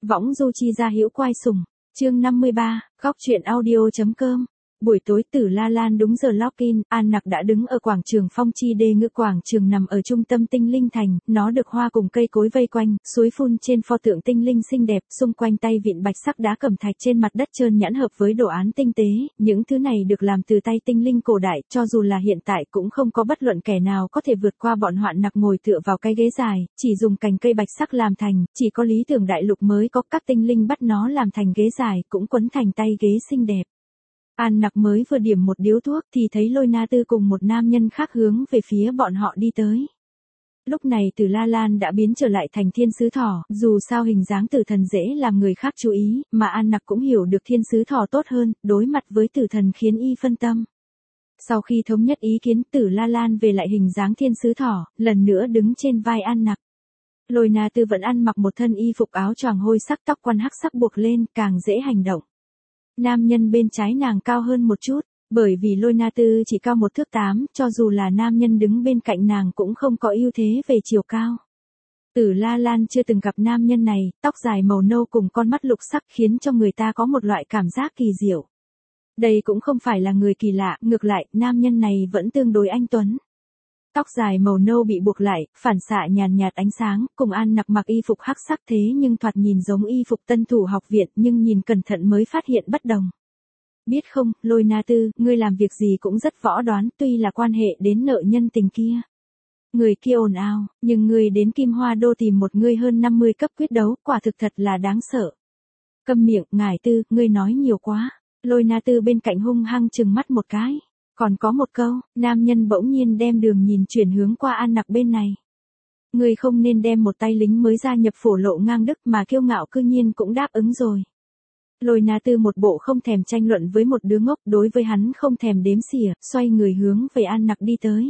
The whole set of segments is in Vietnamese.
Võng du chi ra hữu quai sùng, chương 53, góc truyện audio.com. Buổi tối Tử La Lan đúng giờ login, An Nặc đã đứng ở quảng trường Phong Chi Đê Ngự. Quảng trường nằm ở trung tâm Tinh Linh Thành, nó được hoa cùng cây cối vây quanh, suối phun trên pho tượng tinh linh xinh đẹp, xung quanh tay vịn bạch sắc đá cẩm thạch, trên mặt đất trơn nhẵn hợp với đồ án tinh tế, những thứ này được làm từ tay tinh linh cổ đại, cho dù là hiện tại cũng không có bất luận kẻ nào có thể vượt qua bọn Hoạn Nặc ngồi tựa vào cái ghế dài, chỉ dùng cành cây bạch sắc làm thành, chỉ có Lý Tưởng Đại Lục mới có, các tinh linh bắt nó làm thành ghế dài, cũng quấn thành tay ghế xinh đẹp. An Nặc mới vừa điểm một điếu thuốc thì thấy Lôi Na Tư cùng một nam nhân khác hướng về phía bọn họ đi tới. Lúc này Tử La Lan đã biến trở lại thành thiên sứ thỏ, dù sao hình dáng tử thần dễ làm người khác chú ý, mà An Nặc cũng hiểu được thiên sứ thỏ tốt hơn, đối mặt với tử thần khiến y phân tâm. Sau khi thống nhất ý kiến, Tử La Lan về lại hình dáng thiên sứ thỏ, lần nữa đứng trên vai An Nặc. Lôi Na Tư vẫn ăn mặc một thân y phục áo choàng hôi sắc, tóc quăn hắc sắc buộc lên, càng dễ hành động. Nam nhân bên trái nàng cao hơn một chút, bởi vì Lôi Na Tư chỉ cao 1 thước 8, cho dù là nam nhân đứng bên cạnh nàng cũng không có ưu thế về chiều cao. Tử La Lan chưa từng gặp nam nhân này, tóc dài màu nâu cùng con mắt lục sắc khiến cho người ta có một loại cảm giác kỳ diệu. Đây cũng không phải là người kỳ lạ, ngược lại, nam nhân này vẫn tương đối anh tuấn. Tóc dài màu nâu bị buộc lại, phản xạ nhàn nhạt ánh sáng, cùng An Nặc mặc y phục hắc sắc thế nhưng thoạt nhìn giống y phục tân thủ học viện, nhưng nhìn cẩn thận mới phát hiện bất đồng. Biết không, Lôi Na Tư, ngươi làm việc gì cũng rất võ đoán, tuy là quan hệ đến nợ nhân tình kia. Người kia ồn ào, nhưng ngươi đến Kim Hoa Đô tìm một ngươi hơn 50 cấp quyết đấu, quả thực thật là đáng sợ. Câm miệng, ngải Tư, ngươi nói nhiều quá. Lôi Na Tư bên cạnh hung hăng trừng mắt một cái. Còn có một câu, nam nhân bỗng nhiên đem đường nhìn chuyển hướng qua An Nặc bên này. Ngươi không nên đem một tay lính mới gia nhập Phổ Lộ ngang đức mà kiêu ngạo cư nhiên cũng đáp ứng rồi. Lôi Na Tư một bộ không thèm tranh luận với một đứa ngốc, đối với hắn không thèm đếm xỉa, xoay người hướng về An Nặc đi tới.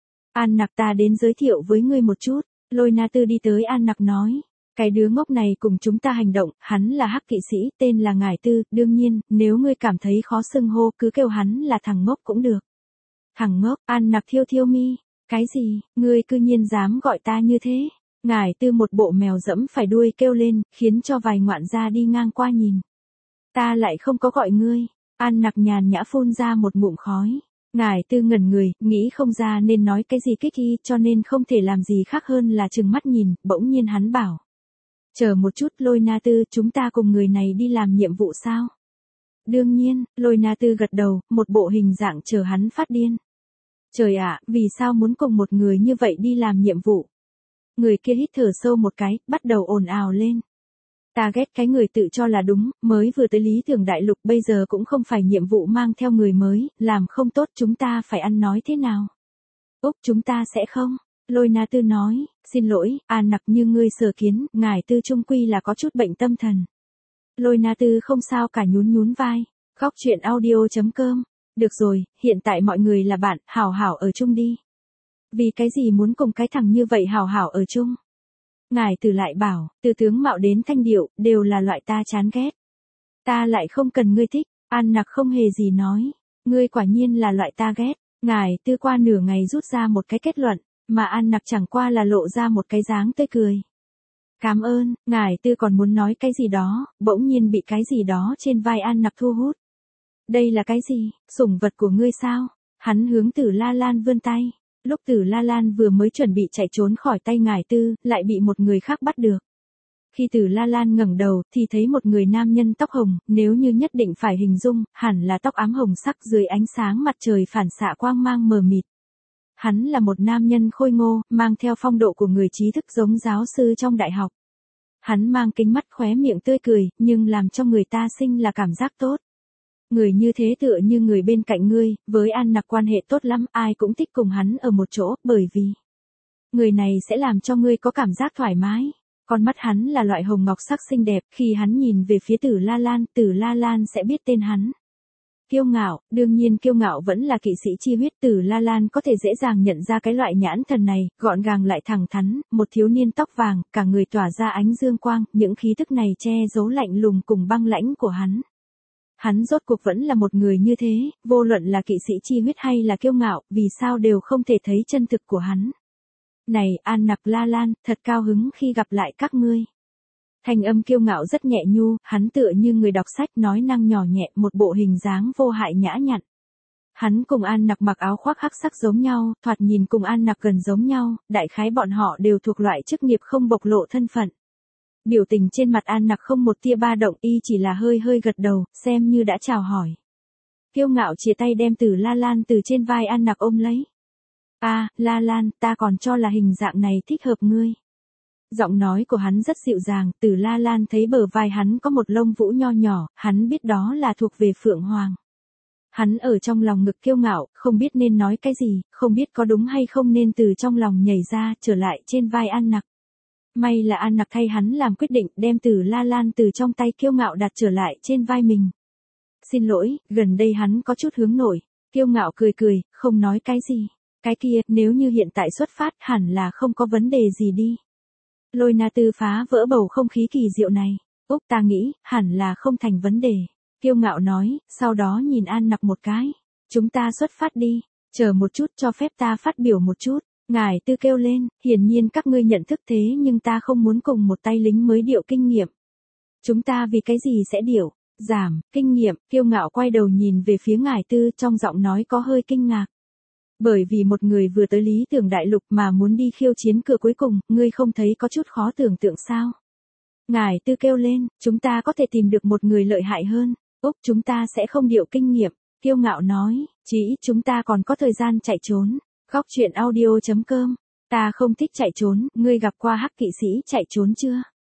An Nặc, ta đến giới thiệu với ngươi một chút. Lôi Na Tư đi tới An Nặc nói. Cái đứa ngốc này cùng chúng ta hành động, hắn là hắc kỵ sĩ, tên là Ngải Tư, đương nhiên, nếu ngươi cảm thấy khó xưng hô cứ kêu hắn là thằng ngốc cũng được. Thằng ngốc, An Nặc thiêu thiêu mi. Cái gì, ngươi cư nhiên dám gọi ta như thế? Ngải Tư một bộ mèo dẫm phải đuôi kêu lên, khiến cho vài ngoạn gia đi ngang qua nhìn. Ta lại không có gọi ngươi. An Nặc nhàn nhã phun ra một ngụm khói. Ngải Tư ngẩn người, nghĩ không ra nên nói cái gì kích y, cho nên không thể làm gì khác hơn là trừng mắt nhìn, bỗng nhiên hắn bảo. Chờ một chút, Lôi Na Tư, chúng ta cùng người này đi làm nhiệm vụ sao? Đương nhiên, Lôi Na Tư gật đầu, một bộ hình dạng chờ hắn phát điên. Trời ạ, vì sao muốn cùng một người như vậy đi làm nhiệm vụ? Người kia hít thở sâu một cái, bắt đầu ồn ào lên. Ta ghét cái người tự cho là đúng, mới vừa tới Lý Tưởng Đại Lục, bây giờ cũng không phải nhiệm vụ mang theo người mới, làm không tốt chúng ta phải ăn nói thế nào? Úc, chúng ta sẽ không. Lôi Na Tư nói, xin lỗi, An Nặc, như ngươi sở kiến, Ngải Tư trung quy là có chút bệnh tâm thần. Lôi Na Tư không sao cả, nhún nhún vai. Góc truyện audio.com. Được rồi, hiện tại mọi người là bạn, hảo hảo ở chung đi. Vì cái gì muốn cùng cái thằng như vậy hảo hảo ở chung? Ngải Tư lại bảo, từ tướng mạo đến thanh điệu, đều là loại ta chán ghét. Ta lại không cần ngươi thích. An Nặc không hề gì nói. Ngươi quả nhiên là loại ta ghét. Ngải Tư qua nửa ngày rút ra một cái kết luận. Mà An Nặc chẳng qua là lộ ra một cái dáng tươi cười. Cảm ơn, Ngải Tư còn muốn nói cái gì đó, bỗng nhiên bị cái gì đó trên vai An Nặc thu hút. Đây là cái gì, sủng vật của ngươi sao? Hắn hướng Tử La Lan vươn tay. Lúc Tử La Lan vừa mới chuẩn bị chạy trốn khỏi tay Ngải Tư, lại bị một người khác bắt được. Khi Tử La Lan ngẩng đầu, thì thấy một người nam nhân tóc hồng, nếu như nhất định phải hình dung, hẳn là tóc ám hồng sắc dưới ánh sáng mặt trời phản xạ quang mang mờ mịt. Hắn là một nam nhân khôi ngô, mang theo phong độ của người trí thức giống giáo sư trong đại học. Hắn mang kính mắt, khóe miệng tươi cười, nhưng làm cho người ta sinh là cảm giác tốt. Người như thế tựa như người bên cạnh ngươi, với An Nặc quan hệ tốt lắm, ai cũng thích cùng hắn ở một chỗ, bởi vì người này sẽ làm cho ngươi có cảm giác thoải mái. Con mắt hắn là loại hồng ngọc sắc xinh đẹp, khi hắn nhìn về phía Tử La Lan sẽ biết tên hắn. Kiêu ngạo, đương nhiên kiêu ngạo vẫn là kỵ sĩ chi huyết. Tử La Lan có thể dễ dàng nhận ra cái loại nhãn thần này, gọn gàng lại thẳng thắn, một thiếu niên tóc vàng, cả người tỏa ra ánh dương quang, những khí tức này che giấu lạnh lùng cùng băng lãnh của hắn. Hắn rốt cuộc vẫn là một người như thế, vô luận là kỵ sĩ chi huyết hay là kiêu ngạo, vì sao đều không thể thấy chân thực của hắn. Này, An Nặc, La Lan, thật cao hứng khi gặp lại các ngươi. Thanh âm kiêu ngạo rất nhẹ nhu, hắn tựa như người đọc sách nói năng nhỏ nhẹ, một bộ hình dáng vô hại nhã nhặn. Hắn cùng An Nặc mặc áo khoác hắc sắc giống nhau, thoạt nhìn cùng An Nặc gần giống nhau, đại khái bọn họ đều thuộc loại chức nghiệp không bộc lộ thân phận. Biểu tình trên mặt An Nặc không một tia ba động, y chỉ là hơi hơi gật đầu, xem như đã chào hỏi. Kiêu ngạo chia tay đem Tử La Lan từ trên vai An Nặc ôm lấy. La Lan, ta còn cho là hình dạng này thích hợp ngươi. Giọng nói của hắn rất dịu dàng, Tử La Lan thấy bờ vai hắn có một lông vũ nho nhỏ, hắn biết đó là thuộc về Phượng Hoàng. Hắn ở trong lòng ngực kiêu ngạo, không biết nên nói cái gì, không biết có đúng hay không nên từ trong lòng nhảy ra, trở lại trên vai An Nặc. May là An Nặc thay hắn làm quyết định, đem Tử La Lan từ trong tay kiêu ngạo đặt trở lại trên vai mình. Xin lỗi, gần đây hắn có chút hướng nội. Kiêu ngạo cười cười, không nói cái gì. Cái kia, nếu như hiện tại xuất phát, hẳn là không có vấn đề gì đi. Lôi Na Tư phá vỡ bầu không khí kỳ diệu này. Úc, ta nghĩ, hẳn là không thành vấn đề. Kiêu ngạo nói, sau đó nhìn An Nặc một cái. Chúng ta xuất phát đi. Chờ một chút, cho phép ta phát biểu một chút. Ngài Tư kêu lên, hiển nhiên các ngươi nhận thức thế nhưng ta không muốn cùng một tay lính mới điệu kinh nghiệm. Chúng ta vì cái gì sẽ điệu? Giảm, kinh nghiệm, kiêu ngạo quay đầu nhìn về phía Ngài Tư, trong giọng nói có hơi kinh ngạc. Bởi vì một người vừa tới Lý Tưởng Đại Lục mà muốn đi khiêu chiến cửa cuối cùng, ngươi không thấy có chút khó tưởng tượng sao? Ngài Tư kêu lên, chúng ta có thể tìm được một người lợi hại hơn. Úc, chúng ta sẽ không điệu kinh nghiệm. Kiêu ngạo nói, chỉ ít chúng ta còn có thời gian chạy trốn. Góc truyện audio.com. Ta không thích chạy trốn, ngươi gặp qua hắc kỵ sĩ chạy trốn chưa?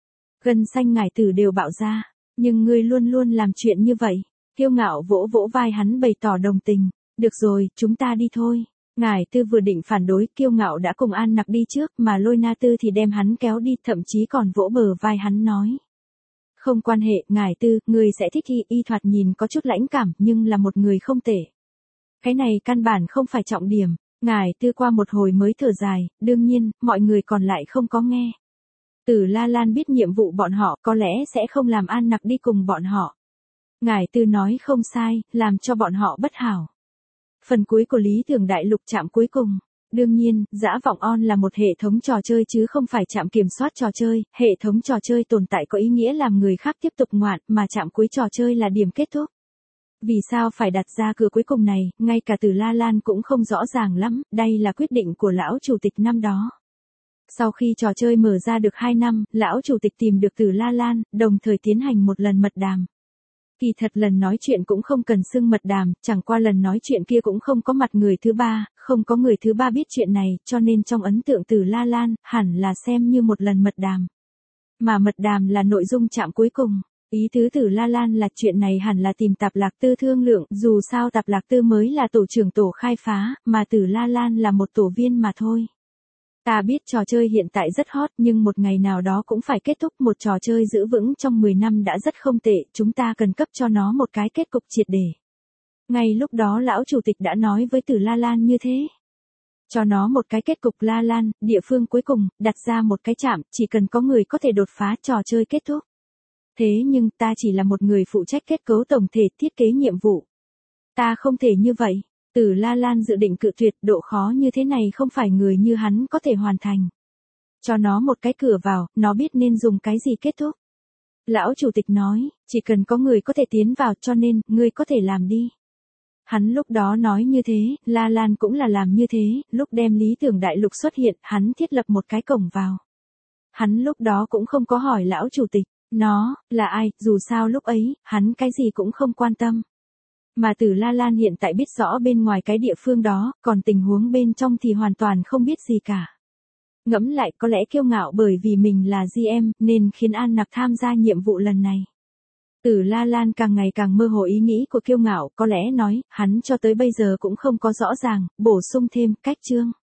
Gân xanh Ngài Tử đều bạo ra, nhưng ngươi luôn luôn làm chuyện như vậy. Kiêu ngạo vỗ vỗ vai hắn bày tỏ đồng tình. Được rồi, chúng ta đi thôi. Ngài Tư vừa định phản đối, kiêu ngạo đã cùng An Nặc đi trước, mà Lôi Na Tư thì đem hắn kéo đi, thậm chí còn vỗ bờ vai hắn nói. Không quan hệ, Ngài Tư, ngươi sẽ thích y thoạt nhìn có chút lãnh cảm, nhưng là một người không tệ. Cái này căn bản không phải trọng điểm. Ngài Tư qua một hồi mới thở dài, đương nhiên, mọi người còn lại không có nghe. Tử La Lan biết nhiệm vụ bọn họ, có lẽ sẽ không làm An Nặc đi cùng bọn họ. Ngài Tư nói không sai, làm cho bọn họ bất hảo. Phần cuối của Lý Tưởng Đại Lục trạm cuối cùng. Đương nhiên, Dã Vọng On là một hệ thống trò chơi chứ không phải trạm kiểm soát trò chơi, hệ thống trò chơi tồn tại có ý nghĩa làm người khác tiếp tục ngoạn, mà trạm cuối trò chơi là điểm kết thúc. Vì sao phải đặt ra cửa cuối cùng này, ngay cả Tử La Lan cũng không rõ ràng lắm, đây là quyết định của lão chủ tịch năm đó. Sau khi trò chơi mở ra được 2 năm, lão chủ tịch tìm được Tử La Lan, đồng thời tiến hành một lần mật đàm. Kỳ thật lần nói chuyện cũng không cần xưng mật đàm, chẳng qua lần nói chuyện kia cũng không có mặt người thứ ba, không có người thứ ba biết chuyện này, cho nên trong ấn tượng Tử La Lan, hẳn là xem như một lần mật đàm. Mà mật đàm là nội dung trạm cuối cùng. Ý tứ Tử La Lan là chuyện này hẳn là tìm Tạp Lạc Tư thương lượng, dù sao Tạp Lạc Tư mới là tổ trưởng tổ khai phá, mà Tử La Lan là một tổ viên mà thôi. Ta biết trò chơi hiện tại rất hot nhưng một ngày nào đó cũng phải kết thúc, một trò chơi giữ vững trong 10 năm đã rất không tệ, chúng ta cần cấp cho nó một cái kết cục triệt để. Ngay lúc đó lão chủ tịch đã nói với Tử La Lan như thế. Cho nó một cái kết cục La Lan, địa phương cuối cùng, đặt ra một cái trạm, chỉ cần có người có thể đột phá trò chơi kết thúc. Thế nhưng ta chỉ là một người phụ trách kết cấu tổng thể thiết kế nhiệm vụ. Ta không thể như vậy. Tử La Lan dự định cự tuyệt, độ khó như thế này không phải người như hắn có thể hoàn thành. Cho nó một cái cửa vào, nó biết nên dùng cái gì kết thúc. Lão chủ tịch nói, chỉ cần có người có thể tiến vào cho nên, ngươi có thể làm đi. Hắn lúc đó nói như thế, La Lan cũng là làm như thế, lúc đem Lý Tưởng Đại Lục xuất hiện, hắn thiết lập một cái cổng vào. Hắn lúc đó cũng không có hỏi lão chủ tịch, nó, là ai, dù sao lúc ấy, hắn cái gì cũng không quan tâm. Mà Tử La Lan hiện tại biết rõ bên ngoài cái địa phương đó, còn tình huống bên trong thì hoàn toàn không biết gì cả. Ngẫm lại có lẽ kiêu ngạo bởi vì mình là GM, nên khiến An Nặc tham gia nhiệm vụ lần này. Tử La Lan càng ngày càng mơ hồ ý nghĩ của kiêu ngạo, có lẽ nói, hắn cho tới bây giờ cũng không có rõ ràng, bổ sung thêm, cách chương.